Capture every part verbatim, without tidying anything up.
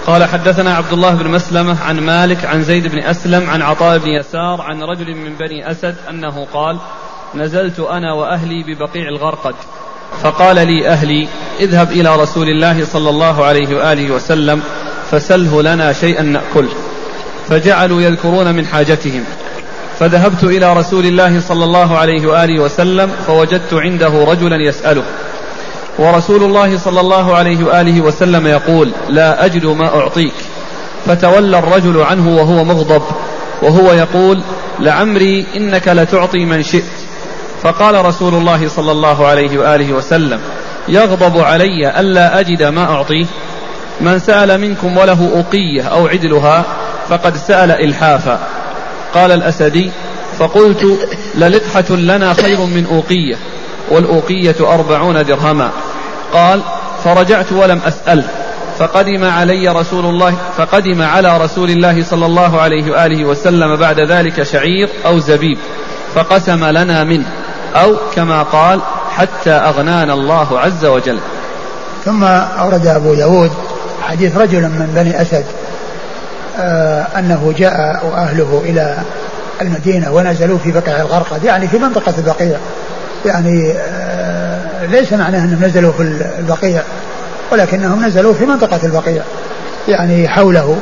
قال حدثنا عبد الله بن مسلمة عن مالك عن زيد بن أسلم عن عطاء بن يسار عن رجل من بني أسد أنه قال نزلت أنا وأهلي ببقيع الغرقد فقال لي أهلي اذهب إلى رسول الله صلى الله عليه وآله وسلم فسله لنا شيئا نأكله، فجعلوا يذكرون من حاجتهم، فذهبت إلى رسول الله صلى الله عليه وآله وسلم فوجدت عنده رجلا يسأله، ورسول الله صلى الله عليه وآله وسلم يقول لا أجد ما أعطيك، فتولى الرجل عنه وهو مغضب وهو يقول لعمري إنك لتعطي من شئت، فقال رسول الله صلى الله عليه وآله وسلم يغضب علي ألا أجد ما أعطيه؟ من سأل منكم وله أوقية أو عدلها فقد سأل إلحافا. قال الأسدي فقلت للقحة لنا خير من أوقية، والأوقية أربعون درهما. قال فرجعت ولم أسأل، فقدم علي رسول الله فقدم على رسول الله صلى الله عليه وآله وسلم بعد ذلك شعير أو زبيب فقسم لنا منه، أو كما قال حتى أغنانا الله عز وجل. ثم أورد أبو داود حديث رجل من بني أسد آه أنه جاء وأهله إلى المدينة ونزلوا في بقيع الغرقد، يعني في منطقة البقيع، يعني آه ليس معناه أنهم نزلوا في البقيع، ولكنهم نزلوا في منطقة البقيع يعني حوله.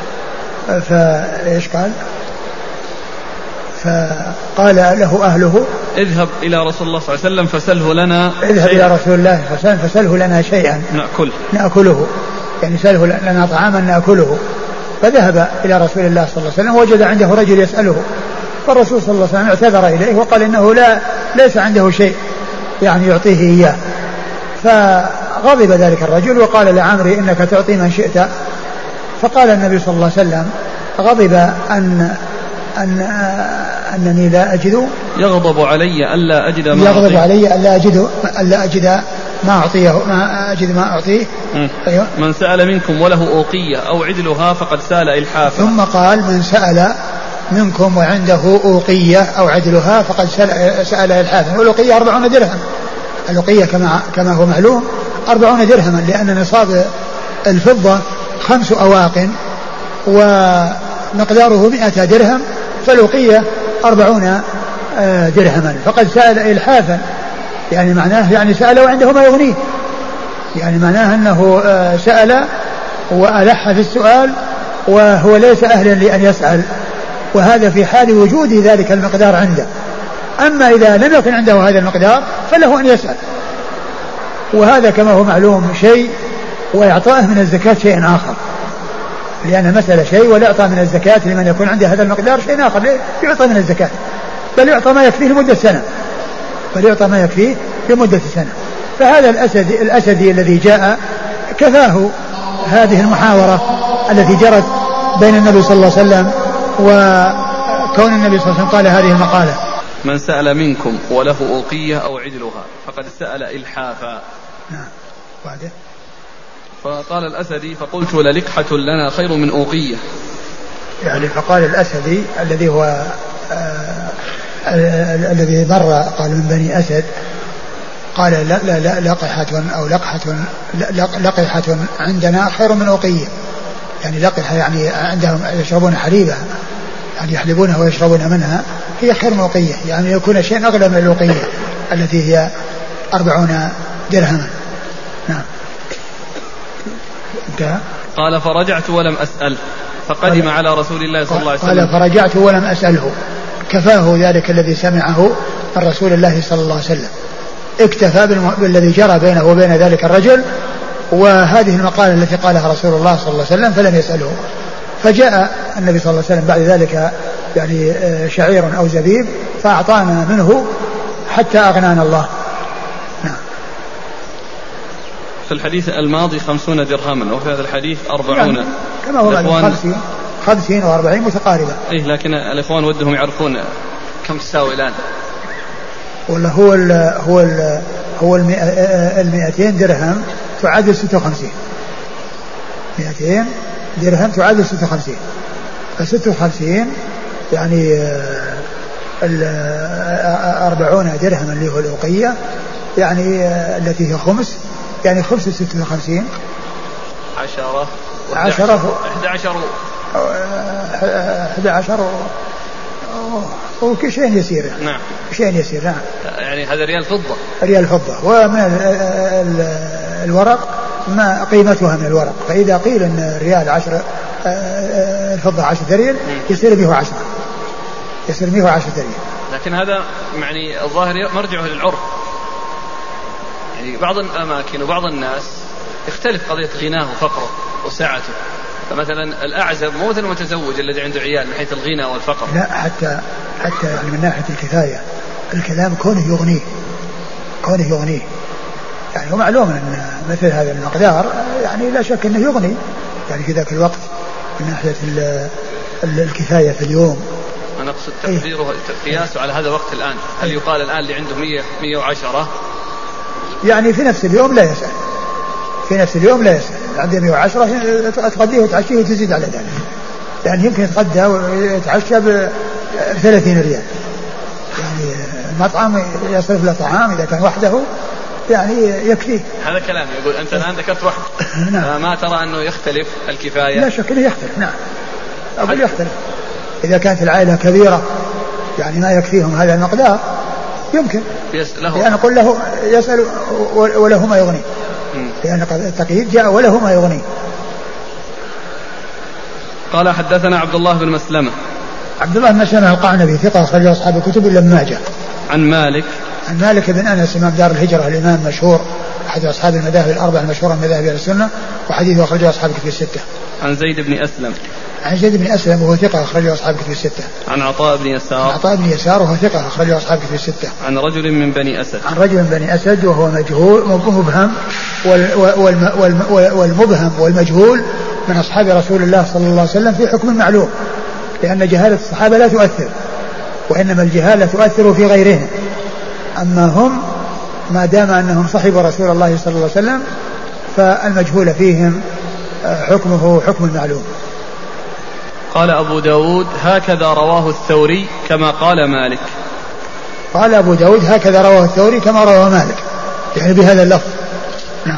فإيش قال؟ فقال له أهله اذهب إلى رسول الله صلى الله عليه وسلم فسله لنا اذهب إلى رسول الله صلى الله عليه وسلم فسله لنا شيئا نأكل نأكله، يعني سله لنا طعاما نأكله. فذهب إلى رسول الله صلى الله عليه وسلم وجد عنده رجل يسأله، فالرسول صلى الله عليه وسلم اعتذر إليه وقال إنه لا ليس عنده شيء يعني يعطيه إياه. فغضب ذلك الرجل وقال لعمري إنك تعطي من شئت. فقال النبي صلى الله عليه وسلم غضب أن أن أنني لا أجد يغضب علي ألا أجد ما يغضب أعطيه علي ألا أجد ألا أجد ما أعطيه ما أجد ما أعطيه. أيوة. من سأل منكم وله أوقية أو عدلها فقد سأل إلحافا. ثم قال من سأل منكم وعنده أوقية أو عدلها فقد سأل, سأل إلحافا. والأوقية أربعون درهم، الأوقية كما كما هو معلوم أربعون درهما، لأن نصاب الفضة خمس أواق ومقداره مئة درهم، فالأوقية أربعون درهما، فقد سأل إلحافا، يعني معناه يعني سأل وعنده ما يغنيه، يعني معناه أنه سأل وألح في السؤال وهو ليس أهلا لأن يسأل، وهذا في حال وجود ذلك المقدار عنده. أما إذا لم يكن عنده هذا المقدار فله أن يسأل، وهذا كما هو معلوم شيء وإعطائه من الزكاة شيء آخر، لأن المسألة شيء والإعطاء من الزكاة لمن يكون عنده هذا المقدار شيء آخر، يعطى من الزكاة بل يعطى ما يكفيه لمدة سنة بل يعطى ما يكفيه لمدة سنة. فهذا الأسدي, الأسدي الذي جاء كفاه هذه المحاورة التي جرت بين النبي صلى الله عليه وسلم وكون النبي صلى الله عليه وسلم قال هذه المقالة من سأل منكم وله أوقية أو عدلها فقد سأل إلحافا. نعم. بعده فقال الأسدي فقلت للقحة لنا خير من أوقية، يعني فقال الأسدي الذي هو آه الذي مر قال من بني أسد قال لا لا لا لقحة أو لقحة لقحة عندنا خير من أوقية، يعني لقحة يعني عندهم يشربون حليبها، يعني يحلبونها ويشربون منها، هي خير من أوقية، يعني يكون شيء أغلى من الأوقية التي هي أربعون درهما. نعم. انتهى. قال فرجعت ولم أسأل فقدم على رسول الله صلى الله عليه وسلم. قال فرجعت ولم أسأله، كفاه ذلك الذي سمعه من رسول الله صلى الله عليه وسلم، اكتفى بالذي جرى بينه وبين ذلك الرجل وهذه المقالة التي قالها رسول الله صلى الله عليه وسلم، فلم يسأله. فجاء النبي صلى الله عليه وسلم بعد ذلك يعني شعير أو زبيب فأعطانا منه حتى أغنانا الله. نعم. في الحديث الماضي خمسون درهما وفي هذا الحديث أربعون، يعني كما هو معلوم خمسين خمسين وأربعين متقاربة. إيه لكن الإخوان ودهم يعرفون كم تساوي الآن. والله هو ال هو ال هو المئتين درهم تعادل ستة وخمسين، مئتين درهم تعادل ستة وخمسين، فستة وخمسين يعني أربعون درهم اللي هو الأوقية، يعني التي هي خمس، يعني خمس ستة وخمسين عشر عشرة عشرة أحد عشر أحد عشر وشيء يسير. نعم شيء يسير. نعم يعني هذا ريال فضة. ريال فضة. ومن الورق ما قيمتها من الورق. فإذا قيل أن الريال عشر الفضة عشر ريال يصير به عشرة يصير به عشر ريال. لكن هذا يعني الظاهر مرجعه للعرف. يعني بعض الأماكن وبعض الناس يختلف قضية غناه وفقره وسعته. فمثلا الأعزب مو مثل المتزوج الذي عنده عيال من حيث الغنى والفقر. لا حتى حتى يعني من ناحية الكفاية الكلام كونه يغنيه كونه يغنيه يعني هو معلوم أن مثل هذا المقدار يعني لا شك أنه يغني يعني في ذاك الوقت من ناحية الكفاية في اليوم. أنا أقصد تقديره قياسه على هذا الوقت الآن. هل يقال الآن اللي عنده مية مية وعشرة يعني في نفس اليوم لا يسأل في نفس اليوم لا يسأل عنده مية وعشرة تغديه وتعشيه وتزيد على ذلك يعني يمكن يتغدى ويتعشى بثلاثين ريال يعني المطعم يصرف له طعام إذا كان وحده يعني يكفيه. هذا كلام يقول أنت الآن ذكرت واحد. نعم. ما ترى أنه يختلف الكفاية؟ لا شك أنه يختلف. نعم أقول يختلف إذا كانت العائلة كبيرة يعني ما يكفيهم هذا المقدار يمكن لأن قل له يسأل وله ما يغني لأن التقييد جاء وله ما يغني. قال حدثنا عبد الله بن مسلمة. عبد الله بن مسلمة القعنبي ثقة أخرج أصحاب الكتب إلا ابن ماجه. عن مالك عن مالك بن أنس إمام دار الهجرة الإمام مشهور أحد أصحاب المذاهب الأربعة المشهورة من مذاهب أهل السنة وحديثه أخرجه أصحاب الكتب الستة. عن زيد بن أسلم. عن زيد بن أسلم وهو ثقة أخرجه أصحاب الكتب الستة. عن عطاء بن يسار. عن عطاء بن يسار وهو ثقة أخرجه أصحاب الكتب الستة. عن رجل من بني أسد. عن رجل من بني أسد وهو مجهول مبهم والمبهم والمجهول من أصحاب رسول الله صلى الله عليه وسلم في حكم معلوم لأن جهالة الصحابة لا تؤثر وإنما الجهالة تؤثر في غيرهم أما هم ما دام أنهم صحبوا رسول الله صلى الله عليه وسلم فالمجهول فيهم حكمه حكم المعلوم. قال أبو داود هكذا رواه الثوري كما قال مالك. قال أبو داود هكذا رواه الثوري كما رواه مالك يعني بهذا اللفظ. نعم.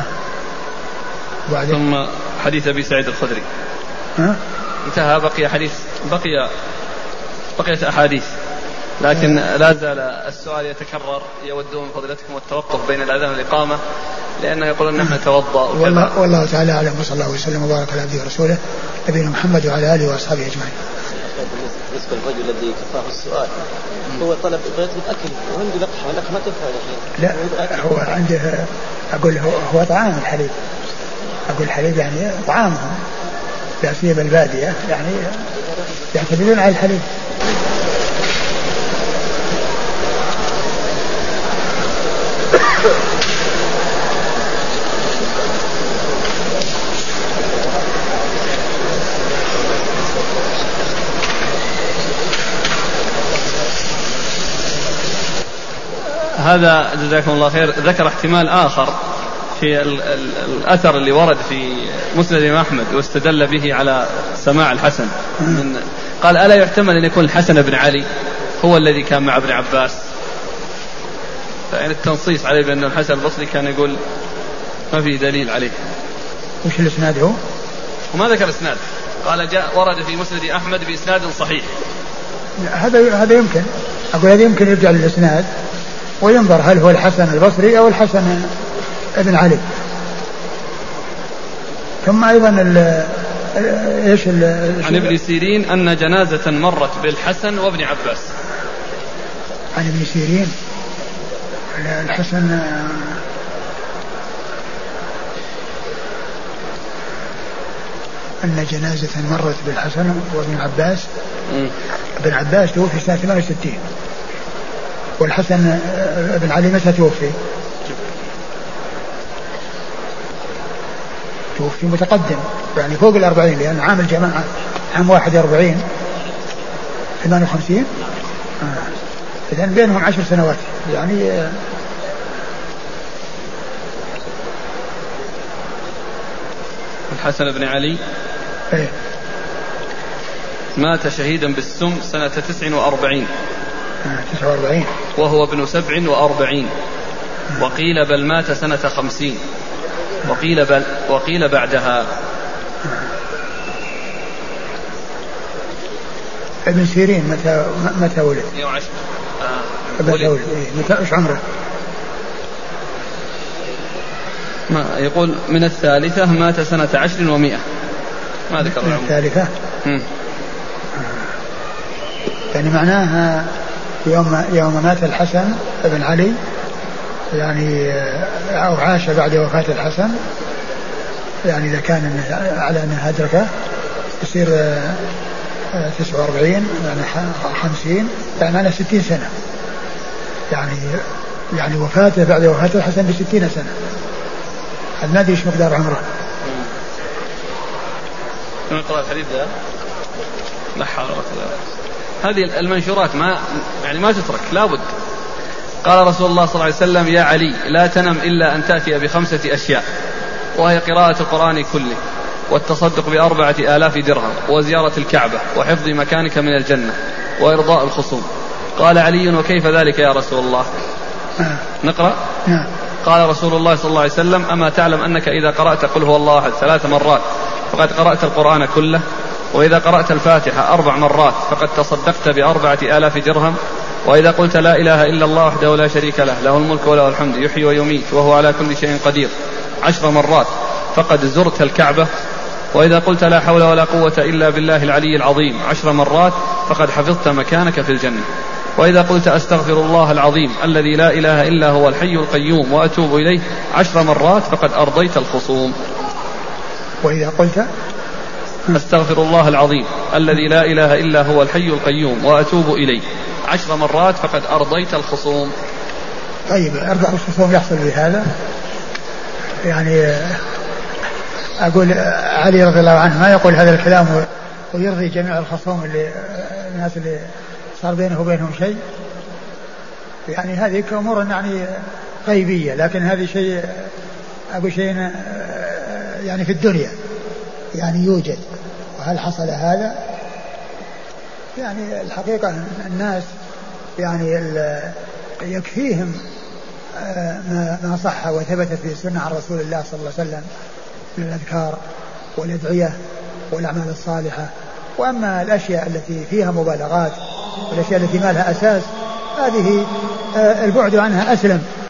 ثم حديث أبي سعيد الخدري ها؟ انتهى بقي حديث بقي بقيت أحاديث لكن لا زال السؤال يتكرر يودون فضيلتكم التوقف بين الأذان والإقامة لأنه يقولون نحن نتوضأ والله, والله تعالى أعلم وصلى الله وسلم وبارك على عبده ورسوله نبينا محمد وعلى آله وأصحابه أجمعين. بالنسبة للرجل الذي كفاه السؤال هو طلب يطلب أكل وعنده لقحة واللقحة ما تنفع لا هو عنده أقول هو, هو طعام الحليب أقول الحليب يعني طعامهم لا سيما البادية يعني يعتمدون على الحليب. هذا جزاكم الله خير ذكر احتمال آخر في ال ال الأثر اللي ورد في مسند الإمام أحمد واستدل به على سماع الحسن من قال ألا يحتمل أن يكون الحسن بن علي هو الذي كان مع ابن عباس فإن التنصيص عليه بأن الحسن البصري كان يقول ما في دليل عليه. وش الإسناد هو؟ وما ذكر إسناد قال جاء ورد في مسند أحمد بإسناد صحيح. هذا هذا يمكن أقول هذا يمكن يرجع للإسناد وينظر هل هو الحسن البصري أو الحسن ابن علي. ثم أيضا إيش عن ابن سيرين أن جنازة مرت بالحسن وابن عباس. عن ابن سيرين الحسن أن جنازة مرت بالحسن وابن عباس. م. ابن عباس توفي سنة ثمانية وستين والحسن ابن علي متى توفي؟ توفي متقدم يعني فوق الأربعين لأن عام الجماعة عام واحد وأربعين ثمانية وخمسين آه. إذن بينهم عشر سنوات يعني آه. الحسن بن علي ايه مات شهيدا بالسم سنة تسع وأربعين تسع وأربعين وهو ابن سبع وأربعين وقيل بل مات سنة خمسين وقيل بل وقيل بعدها ابن سيرين متى متى ولد؟ يوم عشر آه. متى ولد؟ إيه؟ متى ايش عمره؟ ما يقول من الثالثة مات سنة عشر ومئة. ما ذكر من الثالثة. مم. يعني معناها يوم يوم مات الحسن بن علي يعني أو عاش بعد وفاة الحسن، يعني إذا كان على أنها أدركه يصير تسعة وأربعين يعني خمسين يعني على ستين سنة، يعني يعني وفاته بعد وفاة الحسن بستين سنة. هل ما أدري إيش مقدار عمره؟ نقرأ الحديث ده. لا حول ولا قوة. هذه المنشورات ما يعني ما تترك لابد. قال رسول الله صلى الله عليه وسلم: يا علي لا تنم إلا أن تأتي بخمسة أشياء، وهي قراءة القرآن كله، والتصدق بأربعة آلاف درهم، وزيارة الكعبة، وحفظ مكانك من الجنة، وإرضاء الخصوم. قال علي: وكيف ذلك يا رسول الله؟ نقرأ. قال رسول الله صلى الله عليه وسلم: أما تعلم أنك إذا قرأت قل هو الله أحد ثلاث مرات فقد قرأت القرآن كله، وإذا قرأت الفاتحة أربع مرات فقد تصدقت بأربعة آلاف درهم، وإذا قلت لا إله إلا الله وحده لا شريك له له الملك وله الحمد يحيي ويميت وهو على كل شيء قدير عشر مرات فقد زرت الكعبة، وإذا قلت لا حول ولا قوة إلا بالله العلي العظيم عشر مرات فقد حفظت مكانك في الجنة، وإذا قلت أستغفر الله العظيم الذي لا إله إلا هو الحي القيوم وأتوب إليه عشر مرات فقد أرضيت الخصوم. وإذا قلت أستغفر الله العظيم الذي لا إله إلا هو الحي القيوم وأتوب إليه عشر مرات فقد أرضيت الخصوم. طيب أرضى الخصوم يحصل بهذا؟ يعني أقول علي رضي الله عنه ما يقول هذا الكلام ويرضي جميع الخصوم اللي الناس اللي صار بينه وبينهم شيء، يعني هذه أمور يعني غيبية، لكن هذه شيء أقول شيء يعني في الدنيا يعني يوجد. وهل حصل هذا؟ يعني الحقيقة الناس يعني يكفيهم ما صح وثبتت في السنة عن رسول الله صلى الله عليه وسلم من الأذكار والأدعية والأعمال الصالحة. وأما الأشياء التي فيها مبالغات والأشياء التي ما لها أساس هذه البعد عنها أسلم.